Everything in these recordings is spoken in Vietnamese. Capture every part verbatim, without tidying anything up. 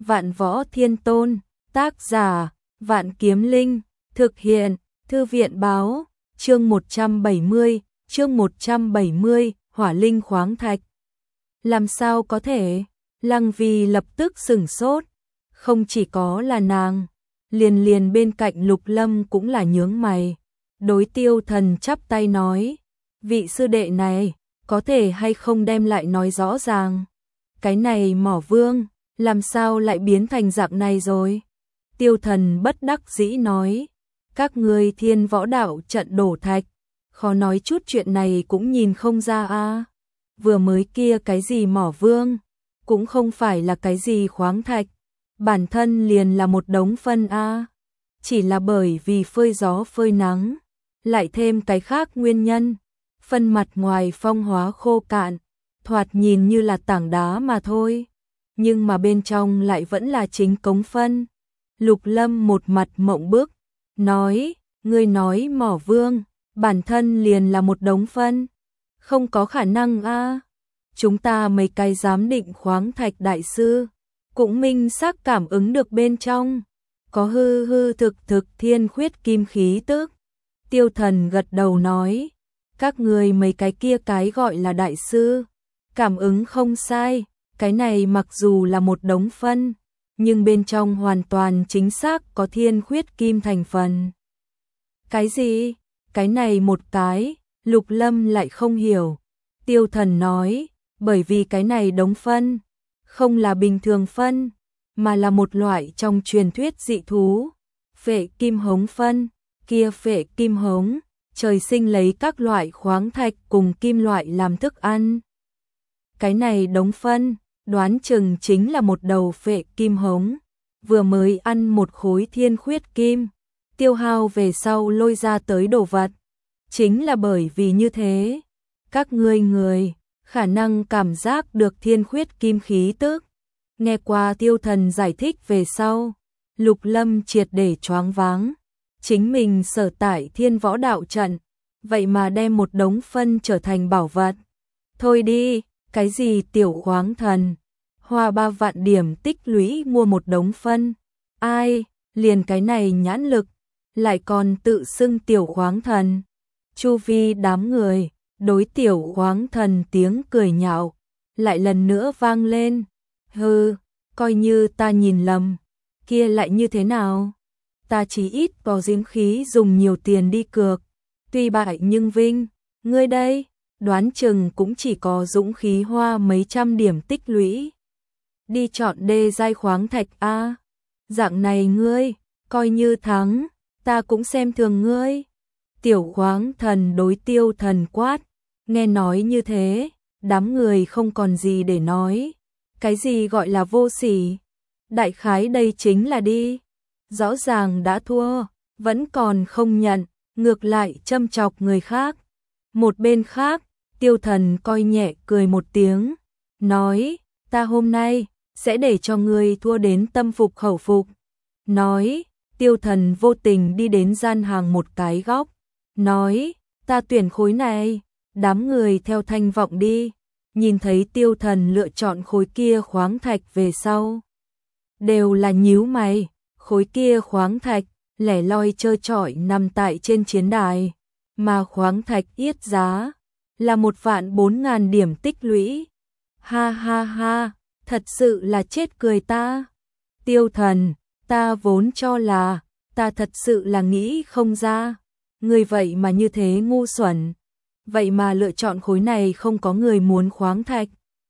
Vạn Võ Thiên Tôn, tác giả, Vạn Kiếm Linh, thực hiện, Thư viện báo, chương một trăm bảy mươi, chương một trăm bảy mươi, Hỏa Linh khoáng thạch. Làm sao có thể? Lăng Vi lập tức sửng sốt, không chỉ có là nàng, liền liền bên cạnh Lục Lâm cũng là nhướng mày. Đối Tiêu Thần chắp tay nói, vị sư đệ này, có thể hay không đem lại nói rõ ràng. Cái này Mỏ Vương, làm sao lại biến thành dạng này rồi? Tiêu Thần bất đắc dĩ nói, các ngươi Thiên Võ Đạo trận đổ thạch, khó nói chút chuyện này cũng nhìn không ra a. Vừa mới kia cái gì Mỏ Vương, cũng không phải là cái gì khoáng thạch, bản thân liền là một đống phân a. Chỉ là bởi vì phơi gió phơi nắng, lại thêm cái khác nguyên nhân, phân mặt ngoài phong hóa khô cạn, thoạt nhìn như là tảng đá mà thôi, nhưng mà bên trong lại vẫn là chính cống phân. Lục Lâm một mặt mộng bức, nói, ngươi nói Mỏ Vương, bản thân liền là một đống phân, không có khả năng a. Chúng ta mấy cái giám định khoáng thạch đại sư, cũng minh xác cảm ứng được bên trong, có hư hư thực thực thiên khuyết kim khí tức. Tiêu Thần gật đầu nói, các người mấy cái kia cái gọi là đại sư, cảm ứng không sai, cái này mặc dù là một đống phân, nhưng bên trong hoàn toàn chính xác có thiên khuyết kim thành phần. Cái gì? Cái này một cái, Lục Lâm lại không hiểu. Tiêu Thần nói, bởi vì cái này đống phân, không là bình thường phân, mà là một loại trong truyền thuyết dị thú, phệ kim hống phân. Kia phệ kim hống, trời sinh lấy các loại khoáng thạch cùng kim loại làm thức ăn. Cái này đống phân, đoán chừng chính là một đầu phệ kim hống, vừa mới ăn một khối thiên khuyết kim, tiêu hao về sau lôi ra tới đồ vật. Chính là bởi vì như thế, các ngươi người, khả năng cảm giác được thiên khuyết kim khí tức. Nghe qua Tiêu Thần giải thích về sau, Lục Lâm triệt để choáng váng. Chính mình sở tại Thiên Võ Đạo trận, vậy mà đem một đống phân trở thành bảo vật. Thôi đi, cái gì tiểu khoáng thần, hoa ba vạn điểm tích lũy mua một đống phân. Ai, liền cái này nhãn lực, lại còn tự xưng tiểu khoáng thần. Chu vi đám người, đối tiểu khoáng thần tiếng cười nhạo, lại lần nữa vang lên. Hừ, coi như ta nhìn lầm, kia lại như thế nào? Ta chỉ ít có dính khí dùng nhiều tiền đi cược, tuy bại nhưng vinh, ngươi đây, đoán chừng cũng chỉ có dũng khí hoa mấy trăm điểm tích lũy. Đi chọn đê giai khoáng thạch a, dạng này ngươi, coi như thắng, ta cũng xem thường ngươi. Tiểu khoáng thần đối Tiêu Thần quát, nghe nói như thế, đám người không còn gì để nói. Cái gì gọi là vô sỉ? Đại khái đây chính là đi. Rõ ràng đã thua, vẫn còn không nhận, ngược lại châm chọc người khác. Một bên khác, Tiêu Thần coi nhẹ cười một tiếng, nói, ta hôm nay, sẽ để cho ngươi thua đến tâm phục khẩu phục. Nói, Tiêu Thần vô tình đi đến gian hàng một cái góc, nói, ta tuyển khối này, đám người theo thanh vọng đi, nhìn thấy Tiêu Thần lựa chọn khối kia khoáng thạch về sau. Đều là nhíu mày. Khối kia khoáng thạch, lẻ loi trơ trọi nằm tại trên chiến đài, mà khoáng thạch yết giá, là một vạn bốn ngàn điểm tích lũy. Ha ha ha, thật sự là chết cười ta. Tiêu Thần, ta vốn cho là, ta thật sự là nghĩ không ra, người vậy mà như thế ngu xuẩn, vậy mà lựa chọn khối này không có người muốn khoáng thạch.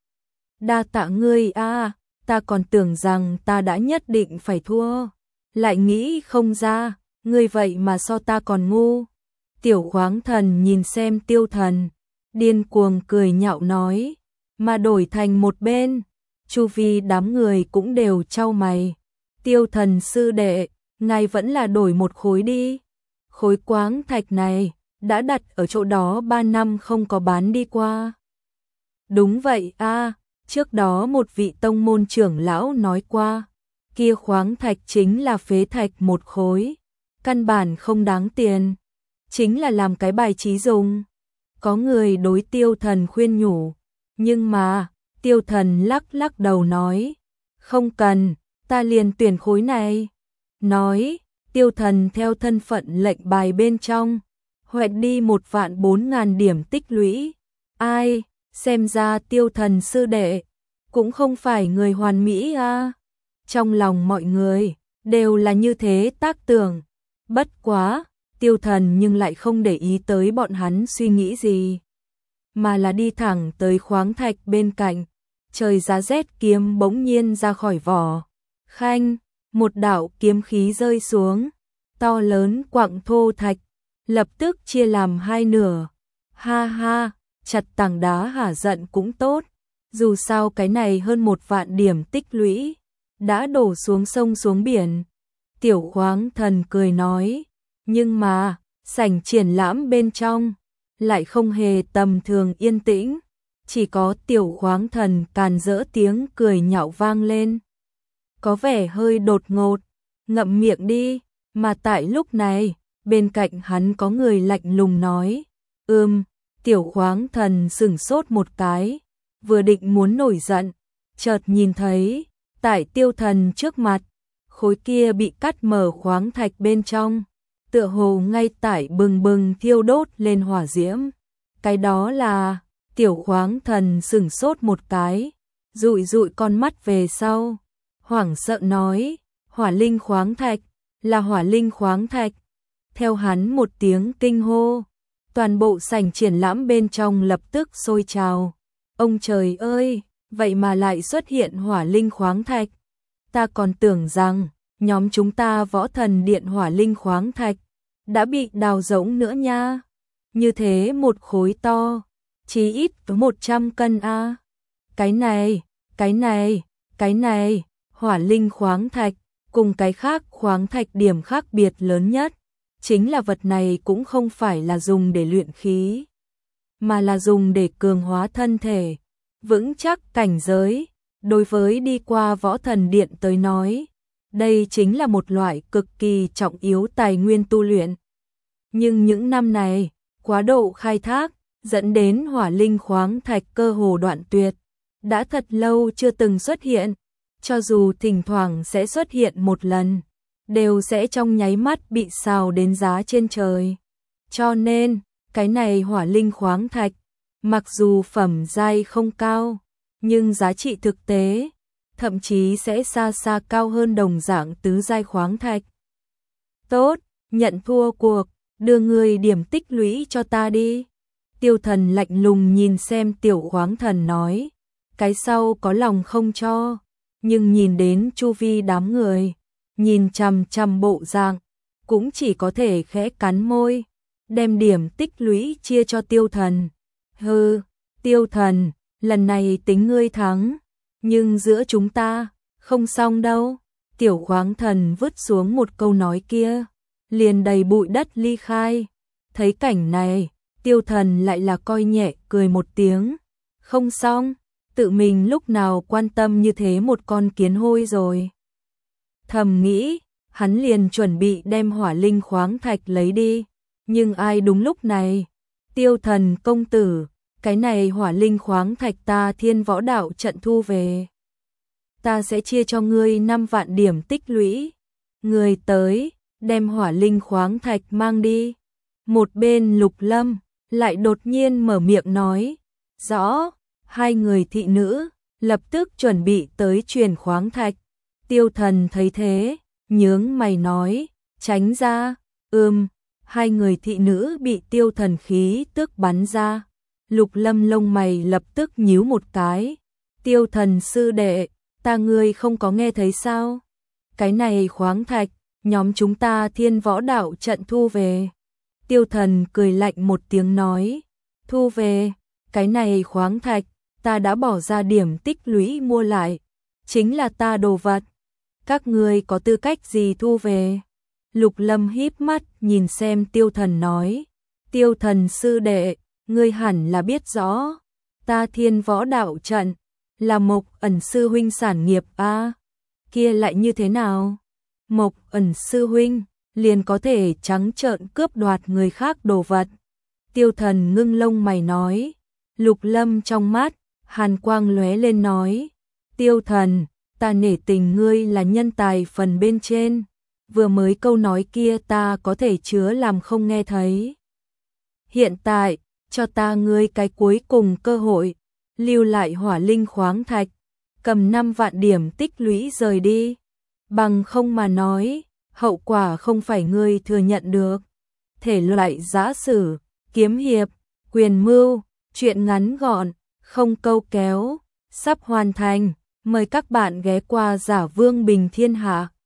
Đa tạ ngươi a, ta còn tưởng rằng ta đã nhất định phải thua. Lại nghĩ không ra, ngươi vậy mà so ta còn ngu. Tiểu khoáng thần nhìn xem Tiêu Thần, điên cuồng cười nhạo nói, mà đổi thành một bên, chu vi đám người cũng đều chau mày. Tiêu Thần sư đệ, ngài vẫn là đổi một khối đi. Khối khoáng thạch này, đã đặt ở chỗ đó ba năm không có bán đi qua. Đúng vậy a, trước đó một vị tông môn trưởng lão nói qua. Kia khoáng thạch chính là phế thạch một khối, căn bản không đáng tiền, chính là làm cái bài trí dùng. Có người đối Tiêu Thần khuyên nhủ, nhưng mà, Tiêu Thần lắc lắc đầu nói, không cần, ta liền tuyển khối này. Nói, Tiêu Thần theo thân phận lệnh bài bên trong, huẹt đi một vạn bốn ngàn điểm tích lũy. Ai, xem ra Tiêu Thần sư đệ, cũng không phải người hoàn mỹ à. Trong lòng mọi người, đều là như thế tác tưởng. Bất quá, Tiêu Thần nhưng lại không để ý tới bọn hắn suy nghĩ gì. Mà là đi thẳng tới khoáng thạch bên cạnh. Trời giá rét kiếm bỗng nhiên ra khỏi vỏ. Khanh, một đạo kiếm khí rơi xuống. To lớn quặng thô thạch, lập tức chia làm hai nửa. Ha ha, chặt tảng đá hả giận cũng tốt. Dù sao cái này hơn một vạn điểm tích lũy, đã đổ xuống sông xuống biển. Tiểu Khoáng Thần cười nói, nhưng mà, sảnh triển lãm bên trong, lại không hề tầm thường yên tĩnh. Chỉ có Tiểu Khoáng Thần càn rỡ tiếng cười nhạo vang lên. Có vẻ hơi đột ngột, ngậm miệng đi. Mà tại lúc này, bên cạnh hắn có người lạnh lùng nói, ưm, Tiểu Khoáng Thần sửng sốt một cái, vừa định muốn nổi giận, chợt nhìn thấy, tại Tiêu Thần trước mặt, khối kia bị cắt mở khoáng thạch bên trong, tựa hồ ngay tại bừng bừng thiêu đốt lên hỏa diễm. Cái đó là, Tiểu Khoáng Thần sửng sốt một cái, dụi dụi con mắt về sau, hoảng sợ nói, hỏa linh khoáng thạch, là hỏa linh khoáng thạch. Theo hắn một tiếng kinh hô, toàn bộ sảnh triển lãm bên trong lập tức sôi trào. Ông trời ơi, vậy mà lại xuất hiện hỏa linh khoáng thạch. Ta còn tưởng rằng, nhóm chúng ta Võ Thần Điện hỏa linh khoáng thạch, đã bị đào rỗng nữa nha. Như thế một khối to, chí ít có một trăm cân a. À. Cái này, cái này, cái này, hỏa linh khoáng thạch, cùng cái khác khoáng thạch điểm khác biệt lớn nhất, chính là vật này cũng không phải là dùng để luyện khí, mà là dùng để cường hóa thân thể, vững chắc cảnh giới. Đối với đi qua Võ Thần Điện tới nói, đây chính là một loại cực kỳ trọng yếu tài nguyên tu luyện. Nhưng những năm này, quá độ khai thác, dẫn đến hỏa linh khoáng thạch cơ hồ đoạn tuyệt, đã thật lâu chưa từng xuất hiện. Cho dù thỉnh thoảng sẽ xuất hiện một lần, đều sẽ trong nháy mắt bị xào đến giá trên trời. Cho nên, cái này hỏa linh khoáng thạch, mặc dù phẩm giai không cao, nhưng giá trị thực tế, thậm chí sẽ xa xa cao hơn đồng dạng tứ giai khoáng thạch. Tốt, nhận thua cuộc, đưa người điểm tích lũy cho ta đi. Tiêu Thần lạnh lùng nhìn xem Tiểu Khoáng Thần nói, cái sau có lòng không cho. Nhưng nhìn đến chu vi đám người, nhìn chằm chằm bộ dạng, cũng chỉ có thể khẽ cắn môi, đem điểm tích lũy chia cho Tiêu Thần. Hừ, Tiêu Thần, lần này tính ngươi thắng, nhưng giữa chúng ta, không xong đâu. Tiểu Khoáng Thần vứt xuống một câu nói kia, liền đầy bụi đất ly khai. Thấy cảnh này, Tiêu Thần lại là coi nhẹ cười một tiếng, không xong. Tự mình lúc nào quan tâm như thế một con kiến hôi rồi. Thầm nghĩ, hắn liền chuẩn bị đem hỏa linh khoáng thạch lấy đi. Nhưng ai đúng lúc này? Tiêu Thần công tử, cái này hỏa linh khoáng thạch ta Thiên Võ Đạo trận thu về. Ta sẽ chia cho ngươi năm vạn điểm tích lũy. Người tới, đem hỏa linh khoáng thạch mang đi. Một bên Lục Lâm, lại đột nhiên mở miệng nói, rõ. Hai người thị nữ, lập tức chuẩn bị tới truyền khoáng thạch. Tiêu Thần thấy thế, nhướng mày nói, tránh ra, ưm, hai người thị nữ bị Tiêu Thần khí tức bắn ra. Lục Lâm lông mày lập tức nhíu một cái. Tiêu Thần sư đệ, ta ngươi không có nghe thấy sao? Cái này khoáng thạch, nhóm chúng ta Thiên Võ Đạo trận thu về. Tiêu Thần cười lạnh một tiếng nói, thu về, cái này khoáng thạch, ta đã bỏ ra điểm tích lũy mua lại, chính là ta đồ vật. Các ngươi có tư cách gì thu về? Lục Lâm híp mắt nhìn xem Tiêu Thần nói, Tiêu Thần sư đệ, ngươi hẳn là biết rõ, ta Thiên Võ Đạo trận là Mộc Ẩn sư huynh sản nghiệp a. Kia lại như thế nào? Mộc Ẩn sư huynh liền có thể trắng trợn cướp đoạt người khác đồ vật. Tiêu Thần ngưng lông mày nói. Lục Lâm trong mắt hàn quang lóe lên nói, Tiêu Thần, ta nể tình ngươi là nhân tài phần bên trên, vừa mới câu nói kia ta có thể chứa làm không nghe thấy. Hiện tại, cho ta ngươi cái cuối cùng cơ hội, lưu lại hỏa linh khoáng thạch, cầm năm vạn điểm tích lũy rời đi. Bằng không mà nói, hậu quả không phải ngươi thừa nhận được. Thể loại giã sử, kiếm hiệp, quyền mưu, truyện ngắn gọn, không câu kéo, sắp hoàn thành. Mời các bạn ghé qua Giả Vương Bình Thiên Hạ.